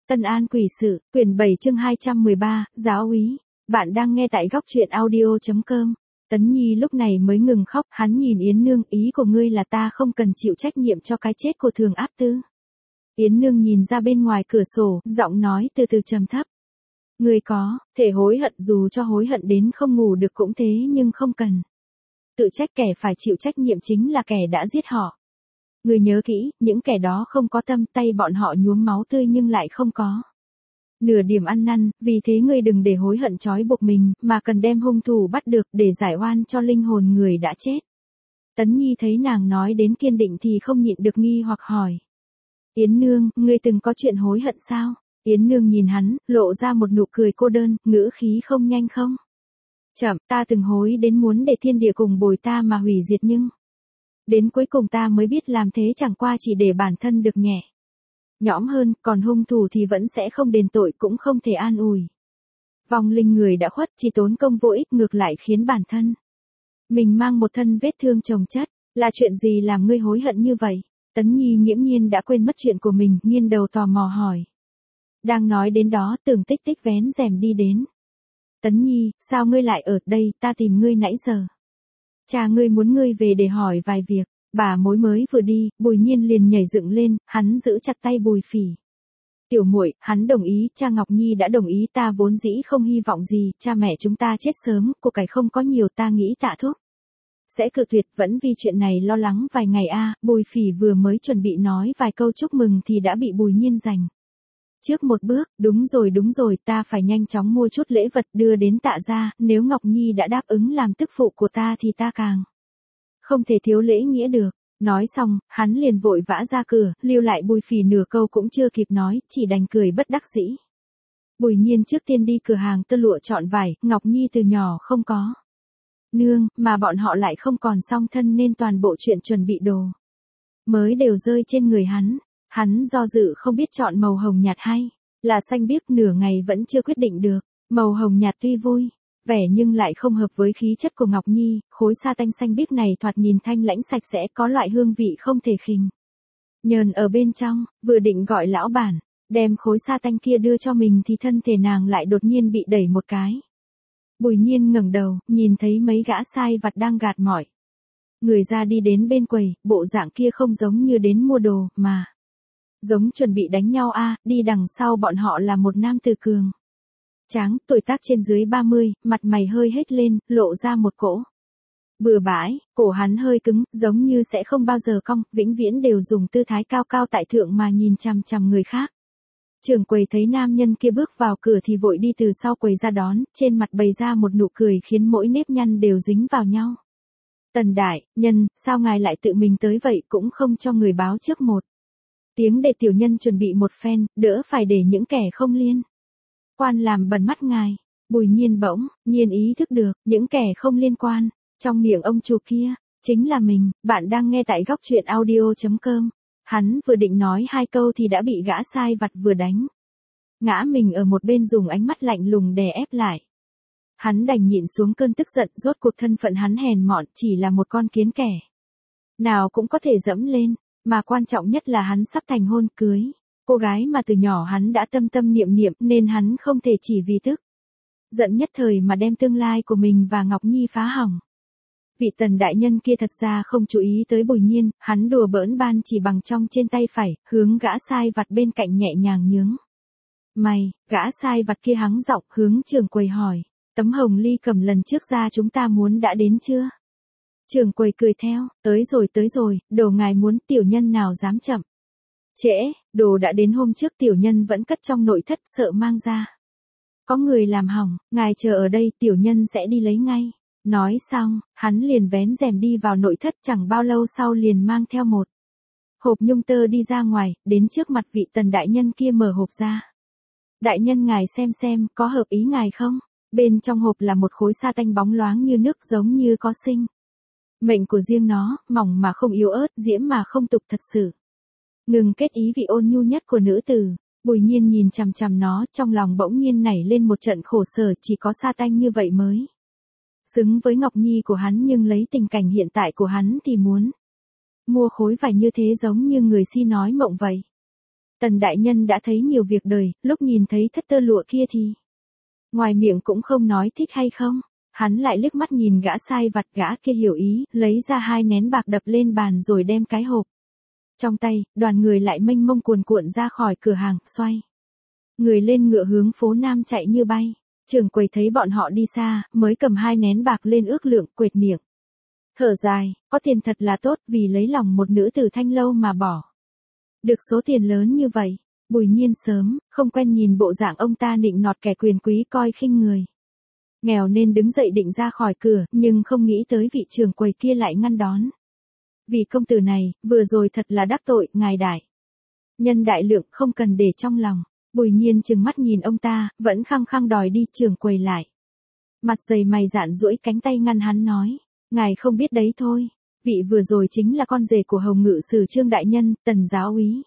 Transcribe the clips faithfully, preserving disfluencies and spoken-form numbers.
Tân An Quỷ Sự, quyển bảy chương hai trăm mười ba, giáo úy. Bạn đang nghe tại góc truyện audio chấm com. Tấn Nhi lúc này mới ngừng khóc, hắn nhìn Yến Nương, ý của ngươi là ta không cần chịu trách nhiệm cho cái chết của Thường Áp Tư. Yến Nương nhìn ra bên ngoài cửa sổ, giọng nói từ từ trầm thấp. Ngươi có thể hối hận, dù cho hối hận đến không ngủ được cũng thế, nhưng không cần tự trách, kẻ phải chịu trách nhiệm chính là kẻ đã giết họ. Ngươi nhớ kỹ, những kẻ đó không có tâm, tay bọn họ nhuốm máu tươi nhưng lại không có nửa điểm ăn năn, vì thế ngươi đừng để hối hận trói buộc mình, mà cần đem hung thủ bắt được để giải oan cho linh hồn người đã chết. Tấn Nhi thấy nàng nói đến kiên định thì không nhịn được nghi hoặc hỏi. Yến Nương, ngươi từng có chuyện hối hận sao? Yến Nương nhìn hắn, lộ ra một nụ cười cô đơn, ngữ khí không nhanh không chậm, ta từng hối đến muốn để thiên địa cùng bồi ta mà hủy diệt, nhưng đến cuối cùng ta mới biết làm thế chẳng qua chỉ để bản thân được nhẹ nhõm hơn, còn hung thủ thì vẫn sẽ không đền tội, cũng không thể an ủi vong linh người đã khuất, chỉ tốn công vô ích, ngược lại khiến bản thân mình mang một thân vết thương chồng chất. Là chuyện gì làm ngươi hối hận như vậy? Tấn Nhi nghiễm nhiên đã quên mất chuyện của mình, nghiêng đầu tò mò hỏi. Đang nói đến đó, Tưởng Tích Tích vén rèm đi đến. Tấn Nhi, sao ngươi lại ở đây, ta tìm ngươi nãy giờ. Cha ngươi muốn ngươi về để hỏi vài việc. Bà mối mới vừa đi, Bùi Nhiên liền nhảy dựng lên, hắn giữ chặt tay Bùi Phỉ. Tiểu muội, hắn đồng ý, cha Ngọc Nhi đã đồng ý, ta vốn dĩ không hy vọng gì, cha mẹ chúng ta chết sớm, của cải không có nhiều, ta nghĩ Tạ Thúc sẽ cự tuyệt, vẫn vì chuyện này lo lắng vài ngày a. À, Bùi Phỉ vừa mới chuẩn bị nói vài câu chúc mừng thì đã bị Bùi Nhiên giành trước một bước. Đúng rồi đúng rồi, ta phải nhanh chóng mua chút lễ vật đưa đến Tạ gia, nếu Ngọc Nhi đã đáp ứng làm tức phụ của ta thì ta càng không thể thiếu lễ nghĩa được. Nói xong, hắn liền vội vã ra cửa, lưu lại Bùi Phỉ nửa câu cũng chưa kịp nói, chỉ đành cười bất đắc dĩ. Bùi Nhiên trước tiên đi cửa hàng tơ lụa chọn vải, Ngọc Nhi từ nhỏ không có nương, mà bọn họ lại không còn song thân nên toàn bộ chuyện chuẩn bị đồ mới đều rơi trên người hắn. Hắn do dự không biết chọn màu hồng nhạt hay là xanh biếc, nửa ngày vẫn chưa quyết định được. Màu hồng nhạt tuy vui vẻ nhưng lại không hợp với khí chất của Ngọc Nhi, khối sa tanh xanh biếc này thoạt nhìn thanh lãnh sạch sẽ, có loại hương vị không thể khinh nhờn ở bên trong. Vừa định gọi lão bản đem khối sa tanh kia đưa cho mình thì thân thể nàng lại đột nhiên bị đẩy một cái. Bùi Nhiên ngẩng đầu, nhìn thấy mấy gã sai vặt đang gạt mọi người ra đi đến bên quầy, bộ dạng kia không giống như đến mua đồ, mà giống chuẩn bị đánh nhau a. À, đi đằng sau bọn họ là một nam tử cường tráng, tuổi tác trên dưới ba mươi, mặt mày hơi hết lên, lộ ra một cỗ bừa bãi, cổ hắn hơi cứng, giống như sẽ không bao giờ cong, vĩnh viễn đều dùng tư thái cao cao tại thượng mà nhìn chằm chằm người khác. Trưởng quầy thấy nam nhân kia bước vào cửa thì vội đi từ sau quầy ra đón, trên mặt bày ra một nụ cười khiến mỗi nếp nhăn đều dính vào nhau. Tần đại nhân, sao ngài lại tự mình tới vậy, cũng không cho người báo trước một tiếng để tiểu nhân chuẩn bị một phen, đỡ phải để những kẻ không liên quan làm bẩn mắt ngài. Bùi Nhiên bỗng nhiên ý thức được, những kẻ không liên quan trong miệng ông chủ kia chính là mình. Bạn đang nghe tại góc truyện audio chấm com. Hắn vừa định nói hai câu thì đã bị gã sai vặt vừa đánh ngã mình ở một bên, dùng ánh mắt lạnh lùng đè ép lại. Hắn đành nhịn xuống cơn tức giận, rốt cuộc thân phận hắn hèn mọn, chỉ là một con kiến, kẻ nào cũng có thể dẫm lên, mà quan trọng nhất là hắn sắp thành hôn cưới cô gái mà từ nhỏ hắn đã tâm tâm niệm niệm, nên hắn không thể chỉ vì tức giận nhất thời mà đem tương lai của mình và Ngọc Nhi phá hỏng. Vị Tần đại nhân kia thật ra không chú ý tới Bùi Nhiên, hắn đùa bỡn ban chỉ bằng trong trên tay phải, hướng gã sai vặt bên cạnh nhẹ nhàng nhướng mày. Gã sai vặt kia hắng giọng hướng trưởng quầy hỏi, tấm hồng ly cầm lần trước ra chúng ta muốn đã đến chưa? Trưởng quầy cười theo, tới rồi tới rồi, đồ ngài muốn, tiểu nhân nào dám chậm trễ, đồ đã đến hôm trước tiểu nhân vẫn cất trong nội thất, sợ mang ra có người làm hỏng, ngài chờ ở đây, tiểu nhân sẽ đi lấy ngay. Nói xong, hắn liền vén rèm đi vào nội thất, chẳng bao lâu sau liền mang theo một hộp nhung tơ đi ra ngoài, đến trước mặt vị Tần đại nhân kia mở hộp ra. Đại nhân ngài xem xem, có hợp ý ngài không? Bên trong hộp là một khối sa tanh bóng loáng như nước, giống như có sinh mệnh của riêng nó, mỏng mà không yếu ớt, diễm mà không tục, thật sự ngừng kết ý vị ôn nhu nhất của nữ tử. Bùi Nhiên nhìn chằm chằm nó, trong lòng bỗng nhiên nảy lên một trận khổ sở, chỉ có sa tanh như vậy mới xứng với Ngọc Nhi của hắn, nhưng lấy tình cảnh hiện tại của hắn thì muốn mua khối vải như thế giống như người si nói mộng vậy. Tần đại nhân đã thấy nhiều việc đời, lúc nhìn thấy thất tơ lụa kia thì ngoài miệng cũng không nói thích hay không. Hắn lại liếc mắt nhìn gã sai vặt, gã kia hiểu ý, lấy ra hai nén bạc đập lên bàn rồi đem cái hộp trong tay, đoàn người lại mênh mông cuồn cuộn ra khỏi cửa hàng, xoay người lên ngựa hướng phố Nam chạy như bay. Trưởng quầy thấy bọn họ đi xa, mới cầm hai nén bạc lên ước lượng, quệt miệng thở dài, có tiền thật là tốt, vì lấy lòng một nữ tử Thanh Lâu mà bỏ được số tiền lớn như vậy. Bùi Nhiên sớm không quen nhìn bộ dạng ông ta nịnh nọt kẻ quyền quý coi khinh người nghèo nên đứng dậy định ra khỏi cửa, nhưng không nghĩ tới vị trưởng quầy kia lại ngăn đón. Vị công tử này, vừa rồi thật là đắc tội, ngài đại nhân đại lượng, không cần để trong lòng. Bùi Nhiên trừng mắt nhìn ông ta, vẫn khăng khăng đòi đi. Trưởng quầy lại mặt dày mày dạn duỗi cánh tay ngăn hắn nói, ngài không biết đấy thôi, vị vừa rồi chính là con rể của Hồng Ngự Sử Trương đại nhân, Tần giáo úy.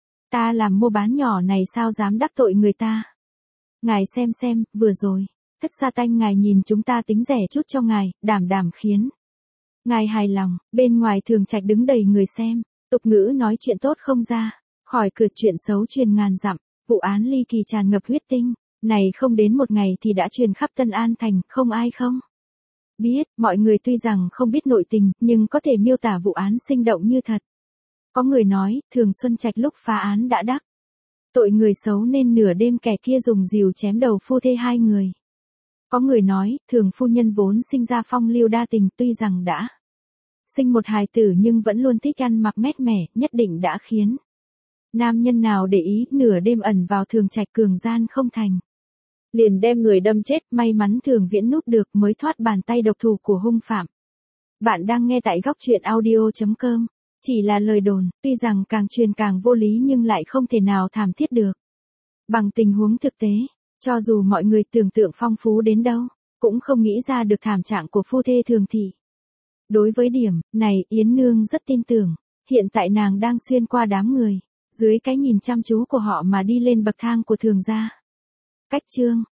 Ta làm mua bán nhỏ này sao dám đắc tội người ta. Ngài xem xem, vừa rồi thất sa tanh ngài nhìn chúng ta tính rẻ chút cho ngài, đảm đảm khiến ngài hài lòng. Bên ngoài thường trạch đứng đầy người xem, tục ngữ nói chuyện tốt không ra khỏi cửa, chuyện xấu truyền ngàn dặm. Vụ án ly kỳ tràn ngập huyết tinh này không đến một ngày thì đã truyền khắp Tân An thành, không ai không biết. Mọi người tuy rằng không biết nội tình, nhưng có thể miêu tả vụ án sinh động như thật. Có người nói, Thường Xuân Trạch lúc phá án đã đắc tội người xấu nên nửa đêm kẻ kia dùng rìu chém đầu phu thê hai người. Có người nói, Thường phu nhân vốn sinh ra phong lưu đa tình, tuy rằng đã sinh một hài tử nhưng vẫn luôn thích ăn mặc mét mẻ, nhất định đã khiến nam nhân nào để ý, nửa đêm ẩn vào Thường Trạch cường gian không thành, liền đem người đâm chết. May mắn Thường Viễn núp được mới thoát bàn tay độc thủ của hung phạm. Bạn đang nghe tại góc truyện audio chấm com. Chỉ là lời đồn, tuy rằng càng truyền càng vô lý nhưng lại không thể nào thảm thiết được bằng tình huống thực tế. Cho dù mọi người tưởng tượng phong phú đến đâu, cũng không nghĩ ra được thảm trạng của phu thê Thường thị. Đối với điểm này, Yến Nương rất tin tưởng. Hiện tại nàng đang xuyên qua đám người, dưới cái nhìn chăm chú của họ mà đi lên bậc thang của Thường gia. Cách chương